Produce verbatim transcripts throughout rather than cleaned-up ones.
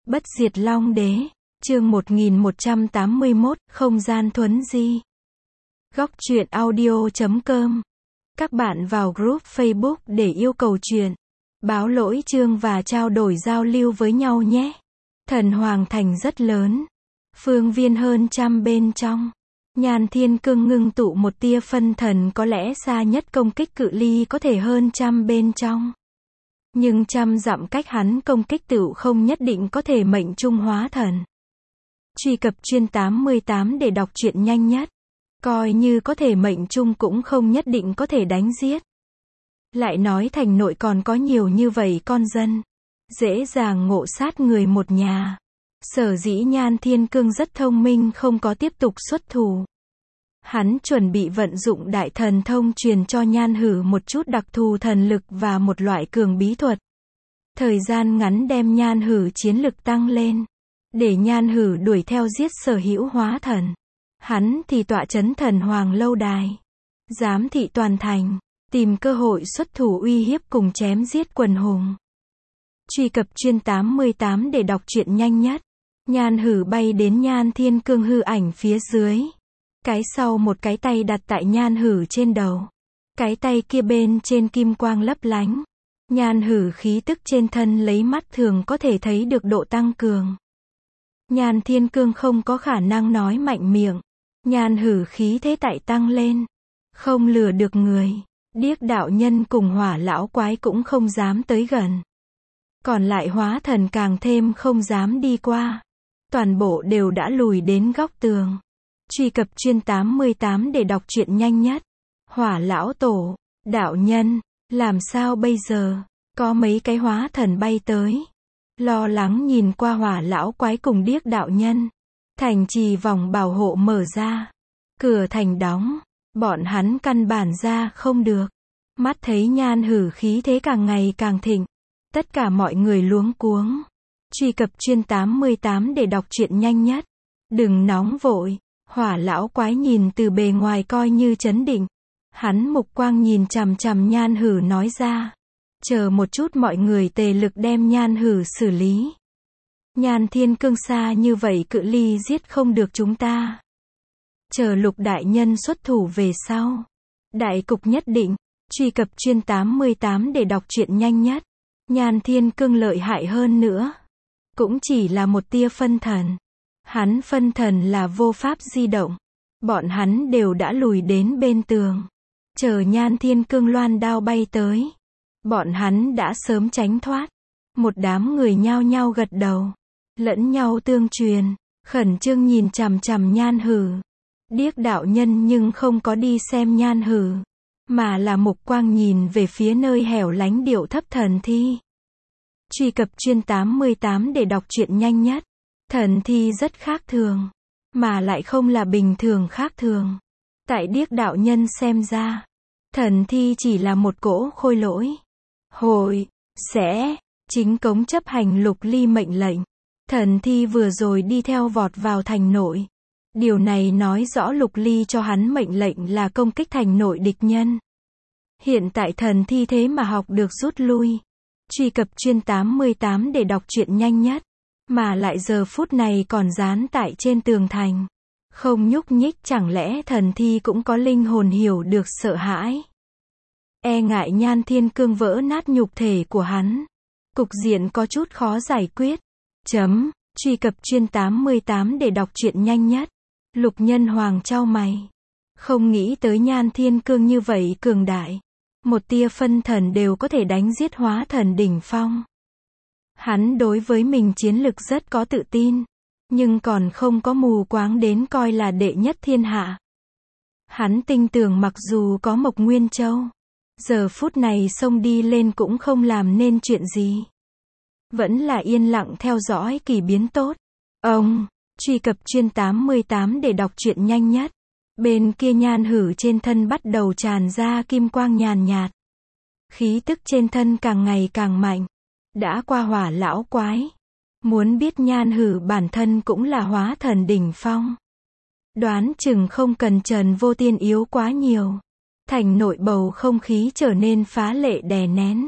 Bất diệt Long Đế, chương một nghìn một trăm tám mươi mốt, không gian thuấn di. Góc truyện audio chấm com. Các bạn vào group Facebook để yêu cầu truyện, báo lỗi chương và trao đổi giao lưu với nhau nhé. Thần Hoàng Thành rất lớn, phương viên hơn trăm bên trong. Nhan Thiên Cương ngưng tụ một tia phân thần có lẽ xa nhất công kích cự ly có thể hơn trăm bên trong. Nhưng trăm dặm cách hắn công kích tựu không nhất định có thể mệnh trung hóa thần. Truy cập chuyên tám mươi tám để đọc truyện nhanh nhất. Coi như có thể mệnh trung cũng không nhất định có thể đánh giết. Lại nói thành nội còn có nhiều như vậy con dân. Dễ dàng ngộ sát người một nhà. Sở dĩ Nhan Thiên Cương rất thông minh không có tiếp tục xuất thủ. Hắn chuẩn bị vận dụng đại thần thông truyền cho Nhan Hử một chút đặc thù thần lực và một loại cường bí thuật. Thời gian ngắn đem Nhan Hử chiến lực tăng lên. Để Nhan Hử đuổi theo giết sở hữu hóa thần. Hắn thì tọa chấn Thần Hoàng lâu đài. Giám thị toàn thành. Tìm cơ hội xuất thủ uy hiếp cùng chém giết quần hùng. Truy cập chuyên tám mươi tám để đọc truyện nhanh nhất. Nhan Hử bay đến Nhan Thiên Cương hư ảnh phía dưới. Cái sau một cái tay đặt tại Nhan Hử trên đầu. Cái tay kia bên trên kim quang lấp lánh. Nhan Hử khí tức trên thân lấy mắt thường có thể thấy được độ tăng cường. Nhan Thiên Cương không có khả năng nói mạnh miệng. Nhan Hử khí thế tại tăng lên. Không lừa được người. Điếc đạo nhân cùng hỏa lão quái cũng không dám tới gần. Còn lại hóa thần càng thêm không dám đi qua. Toàn bộ đều đã lùi đến góc tường. Truy cập chuyên tám mươi tám để đọc truyện nhanh nhất. Hỏa lão tổ, đạo nhân, làm sao bây giờ? Có mấy cái hóa thần bay tới. Lo lắng nhìn qua hỏa lão quái cùng điếc đạo nhân. Thành trì vòng bảo hộ mở ra. Cửa thành đóng. Bọn hắn căn bản ra không được. Mắt thấy Nhan Hử khí thế càng ngày càng thịnh. Tất cả mọi người luống cuống. Truy cập chuyên tám mươi tám để đọc truyện nhanh nhất. Đừng nóng vội. Hỏa lão quái nhìn từ bề ngoài coi như trấn định. Hắn mục quang nhìn chằm chằm Nhan Hử nói ra. Chờ một chút mọi người tề lực đem Nhan Hử xử lý. Nhan Thiên Cương xa như vậy cự ly giết không được chúng ta. Chờ Lục đại nhân xuất thủ về sau. Đại cục nhất định. Truy cập chuyên tám mươi tám để đọc truyện nhanh nhất. Nhan Thiên Cương lợi hại hơn nữa. Cũng chỉ là một tia phân thần. Hắn phân thần là vô pháp di động. Bọn hắn đều đã lùi đến bên tường. Chờ Nhan Thiên Cương loan đao bay tới. Bọn hắn đã sớm tránh thoát. Một đám người nhao nhao gật đầu. Lẫn nhau tương truyền. Khẩn trương nhìn chằm chằm Nhan Hử. Điếc đạo nhân nhưng không có đi xem Nhan Hử. Mà là mục quang nhìn về phía nơi hẻo lánh điệu thấp thần thi. Truy cập chuyên tám mươi tám để đọc truyện nhanh nhất. Thần thi rất khác thường. Mà lại không là bình thường khác thường. Tại điếc đạo nhân xem ra. Thần thi chỉ là một cỗ khôi lỗi. Hội, sẽ, chính cống chấp hành Lục Ly mệnh lệnh. Thần thi vừa rồi đi theo vọt vào thành nội. Điều này nói rõ Lục Ly cho hắn mệnh lệnh là công kích thành nội địch nhân. Hiện tại thần thi thế mà học được rút lui. Truy cập chuyên tám mươi tám để đọc truyện nhanh nhất. Mà lại giờ phút này còn dán tại trên tường thành. Không nhúc nhích, chẳng lẽ thần thi cũng có linh hồn hiểu được sợ hãi. E ngại Nhan Thiên Cương vỡ nát nhục thể của hắn. Cục diện có chút khó giải quyết. Chấm. Truy cập chuyên tám mươi tám để đọc truyện nhanh nhất. Lục Nhân Hoàng chau mày. Không nghĩ tới Nhan Thiên Cương như vậy cường đại. Một tia phân thần đều có thể đánh giết hóa thần đỉnh phong. Hắn đối với mình chiến lực rất có tự tin. Nhưng còn không có mù quáng đến coi là đệ nhất thiên hạ. Hắn tin tưởng mặc dù có Mộc Nguyên Châu. Giờ phút này xông đi lên cũng không làm nên chuyện gì. Vẫn là yên lặng theo dõi kỳ biến tốt. Ông, truy cập chuyên tám mươi tám để đọc truyện nhanh nhất. Bên kia Nhan Hử trên thân bắt đầu tràn ra kim quang nhàn nhạt. Khí tức trên thân càng ngày càng mạnh. Đã qua hỏa lão quái. Muốn biết Nhan Hử bản thân cũng là hóa thần đỉnh phong. Đoán chừng không cần Trần Vô Tiên yếu quá nhiều. Thành nội bầu không khí trở nên phá lệ đè nén.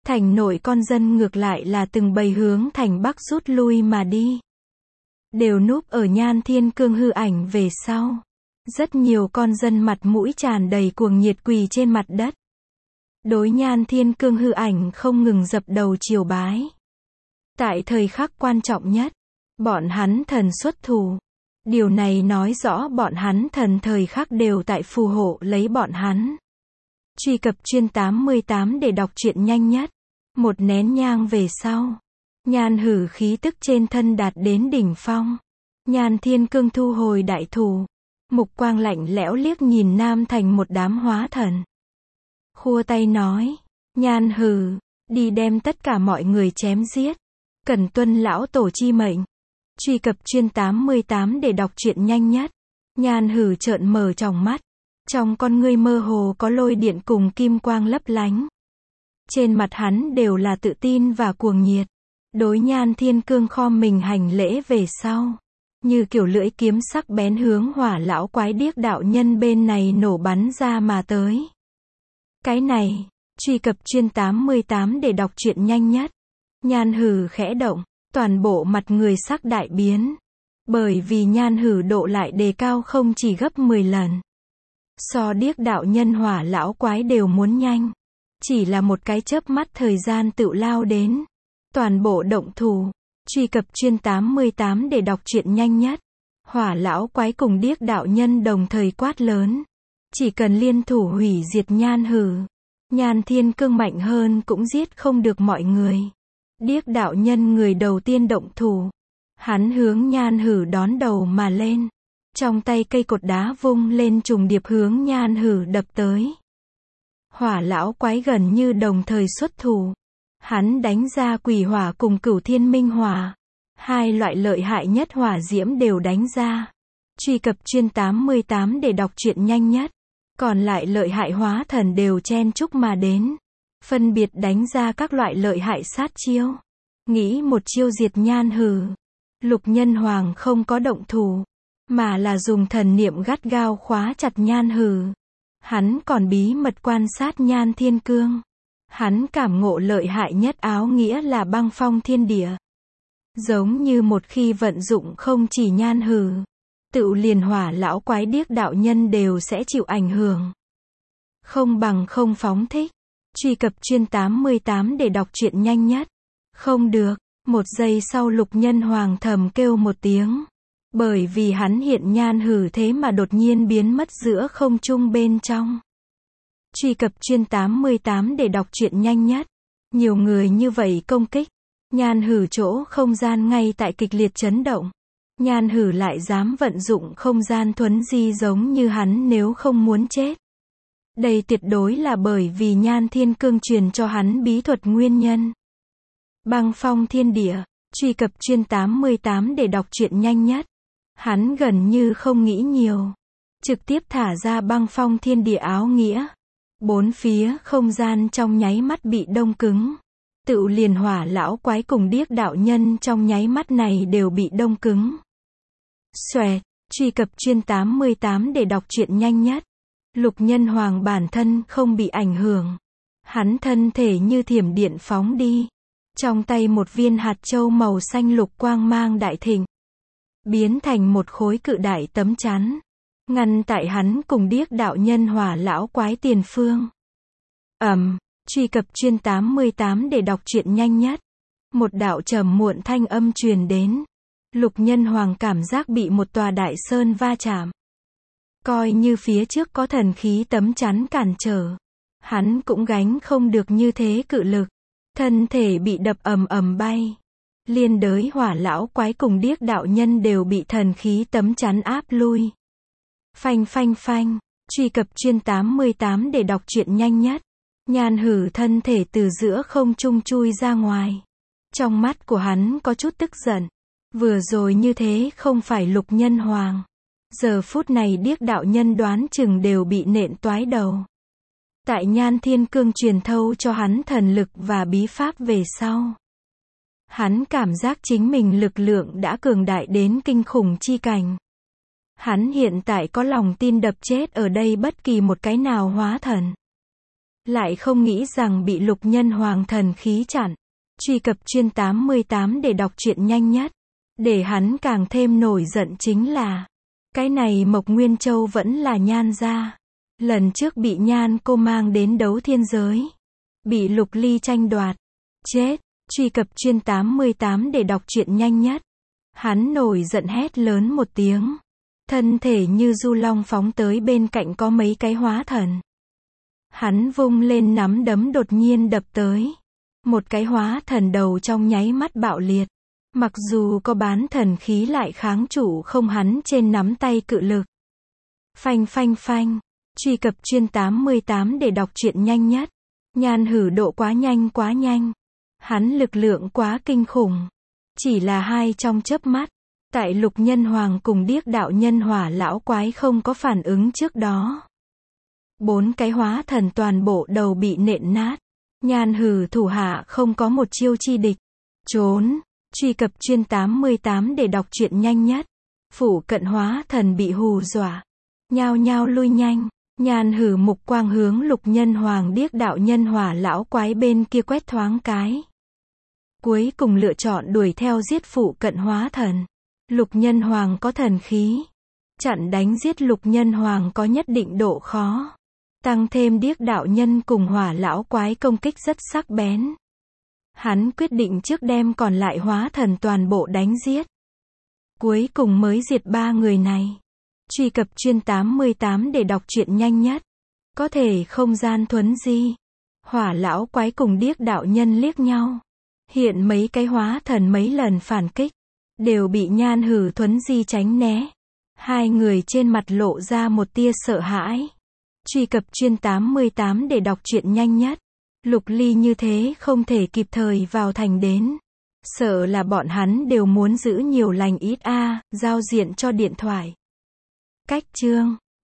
Thành nội con dân ngược lại là từng bầy hướng thành Bắc rút lui mà đi. Đều núp ở Nhan Thiên Cương hư ảnh về sau. Rất nhiều con dân mặt mũi tràn đầy cuồng nhiệt quỳ trên mặt đất. Đối Nhan Thiên Cương hư ảnh không ngừng dập đầu triều bái. Tại thời khắc quan trọng nhất, bọn hắn thần xuất thủ. Điều này nói rõ bọn hắn thần thời khắc đều tại phù hộ lấy bọn hắn. Truy cập chuyên tám mươi tám để đọc truyện nhanh nhất. Một nén nhang về sau, Nhan Hử khí tức trên thân đạt đến đỉnh phong. Nhan Thiên Cương thu hồi đại thủ, mục quang lạnh lẽo liếc nhìn Nam Thành một đám hóa thần. Khua tay nói, Nhan Hử, đi đem tất cả mọi người chém giết. Cần tuân lão tổ chi mệnh. Truy cập chuyên tám mươi tám để đọc truyện nhanh nhất. Nhan Hử trợn mở tròng mắt. Trong con ngươi mơ hồ có lôi điện cùng kim quang lấp lánh. Trên mặt hắn đều là tự tin và cuồng nhiệt. Đối Nhan Thiên Cương khom mình hành lễ về sau. Như kiểu lưỡi kiếm sắc bén hướng Hỏa lão quái điếc đạo nhân bên này nổ bắn ra mà tới. Cái này, truy cập chuyên tám mươi tám để đọc truyện nhanh nhất. Nhan Hử khẽ động, toàn bộ mặt người sắc đại biến. Bởi vì Nhan Hử độ lại đề cao không chỉ gấp mười lần. So điếc đạo nhân Hỏa lão quái đều muốn nhanh. Chỉ là một cái chớp mắt thời gian tự lao đến. Toàn bộ động thủ. Truy cập chuyên tám mươi tám để đọc truyện nhanh nhất. Hỏa lão quái cùng điếc đạo nhân đồng thời quát lớn. Chỉ cần liên thủ hủy diệt Nhan Hử. Nhan Thiên Cương mạnh hơn cũng giết không được mọi người. Điếc đạo nhân người đầu tiên động thủ. Hắn hướng Nhan Hử đón đầu mà lên. Trong tay cây cột đá vung lên trùng điệp hướng Nhan Hử đập tới. Hỏa lão quái gần như đồng thời xuất thủ. Hắn đánh ra quỷ hỏa cùng cửu thiên minh hỏa. Hai loại lợi hại nhất hỏa diễm đều đánh ra. Truy cập chuyên tám mươi tám để đọc truyện nhanh nhất. Còn lại lợi hại hóa thần đều chen chúc mà đến. Phân biệt đánh ra các loại lợi hại sát chiêu. Nghĩ một chiêu diệt Nhan Hử. Lục Nhân Hoàng không có động thủ. Mà là dùng thần niệm gắt gao khóa chặt Nhan Hử. Hắn còn bí mật quan sát Nhan Thiên Cương. Hắn cảm ngộ lợi hại nhất áo nghĩa là băng phong thiên địa. Giống như một khi vận dụng không chỉ Nhan Hử. Tự liền Hỏa lão quái điếc đạo nhân đều sẽ chịu ảnh hưởng. Không bằng không phóng thích. Truy cập chuyên tám mươi tám để đọc truyện nhanh nhất. Không được. Một giây sau Lục Nhân Hoàng thầm kêu một tiếng. Bởi vì hắn hiện Nhan Hử thế mà đột nhiên biến mất giữa không trung bên trong. Truy cập chuyên tám mươi tám để đọc truyện nhanh nhất. Nhiều người như vậy công kích. Nhan Hử chỗ không gian ngay tại kịch liệt chấn động. Nhan Hử lại dám vận dụng không gian thuấn di giống như hắn nếu không muốn chết. Đây tuyệt đối là bởi vì Nhan Thiên Cương truyền cho hắn bí thuật nguyên nhân. Băng phong thiên địa. Truy cập chuyên tám mươi tám để đọc truyện nhanh nhất. Hắn gần như không nghĩ nhiều. Trực tiếp thả ra băng phong thiên địa áo nghĩa. Bốn phía không gian trong nháy mắt bị đông cứng. Tự liền Hỏa lão quái cùng điếc đạo nhân trong nháy mắt này đều bị đông cứng. Xoẹt. Truy cập chuyên tám mươi tám để đọc truyện nhanh nhất. Lục Nhân Hoàng bản thân không bị ảnh hưởng. Hắn thân thể như thiểm điện phóng đi. Trong tay một viên hạt châu màu xanh lục quang mang đại thịnh. Biến thành một khối cự đại tấm chắn. Ngăn tại hắn cùng điếc đạo nhân Hỏa lão quái tiền phương. Ầm. Truy cập chuyên tám mươi tám để đọc truyện nhanh nhất. Một đạo trầm muộn thanh âm truyền đến. Lục Nhân Hoàng cảm giác bị một tòa đại sơn va chạm. Coi như phía trước có thần khí tấm chắn cản trở. Hắn cũng gánh không được như thế cự lực. Thân thể bị đập ầm ầm bay. Liên đới Hỏa lão quái cùng điếc đạo nhân đều bị thần khí tấm chắn áp lui. Phanh phanh phanh. Truy cập chuyên tám mươi tám để đọc truyện nhanh nhất. Nhan Hử thân thể từ giữa không trung chui ra ngoài. Trong mắt của hắn có chút tức giận. Vừa rồi như thế không phải Lục Nhân Hoàng. Giờ phút này điếc đạo nhân đoán chừng đều bị nện toái đầu. Tại Nhan Thiên Cương truyền thâu cho hắn thần lực và bí pháp về sau. Hắn cảm giác chính mình lực lượng đã cường đại đến kinh khủng chi cảnh. Hắn hiện tại có lòng tin đập chết ở đây bất kỳ một cái nào hóa thần. lại không nghĩ rằng bị Lục Nhân Hoàng thần khí chặn. Truy cập chuyên tám mươi tám để đọc truyện nhanh nhất. Để hắn càng thêm nổi giận chính là, cái này Mộc Nguyên Châu vẫn là Nhan gia. Lần trước bị Nhan cô mang đến đấu thiên giới, bị Lục Ly tranh đoạt. Chết, truy cập chuyên tám mươi tám để đọc truyện nhanh nhất. Hắn nổi giận hét lớn một tiếng. Thân thể như du long phóng tới bên cạnh có mấy cái hóa thần. Hắn vung lên nắm đấm đột nhiên đập tới. Một cái hóa thần đầu trong nháy mắt bạo liệt. Mặc dù có bán thần khí lại kháng chủ không hắn trên nắm tay cự lực. Phanh phanh phanh. Truy cập chuyên tám mươi tám để đọc truyện nhanh nhất. Nhan Hử độ quá nhanh quá nhanh. Hắn lực lượng quá kinh khủng. Chỉ là hai trong chớp mắt. Tại Lục Nhân Hoàng cùng Điếc Đạo Nhân Hỏa lão quái không có phản ứng trước đó. Bốn cái hóa thần toàn bộ đầu bị nện nát. Nhan Hử thủ hạ không có một chiêu chi địch. Trốn. Truy cập chuyên tám mươi tám để đọc truyện nhanh nhất. Phủ cận hóa thần bị hù dọa. Nhao nhao lui nhanh. Nhan Hử mục quang hướng Lục Nhân Hoàng Điếc Đạo Nhân Hỏa lão quái bên kia quét thoáng cái. Cuối cùng lựa chọn đuổi theo giết phủ cận hóa thần. Lục Nhân Hoàng có thần khí. Chặn đánh giết Lục Nhân Hoàng có nhất định độ khó. Tăng thêm Điếc Đạo Nhân cùng Hỏa lão quái công kích rất sắc bén. Hắn quyết định trước đem còn lại hóa thần toàn bộ đánh giết. Cuối cùng mới diệt ba người này. Truy cập chuyên tám mươi tám để đọc truyện nhanh nhất. Có thể không gian thuấn di. Hỏa lão quái cùng Điếc Đạo Nhân liếc nhau. Hiện mấy cái hóa thần mấy lần phản kích. Đều bị Nhan Hử thuấn di tránh né. Hai người trên mặt lộ ra một tia sợ hãi. Truy cập chuyên tám mươi tám để đọc truyện nhanh nhất. Lục Ly như thế không thể kịp thời vào thành đến. Sợ là bọn hắn đều muốn giữ nhiều lành ít a, giao diện cho điện thoại. Cách chương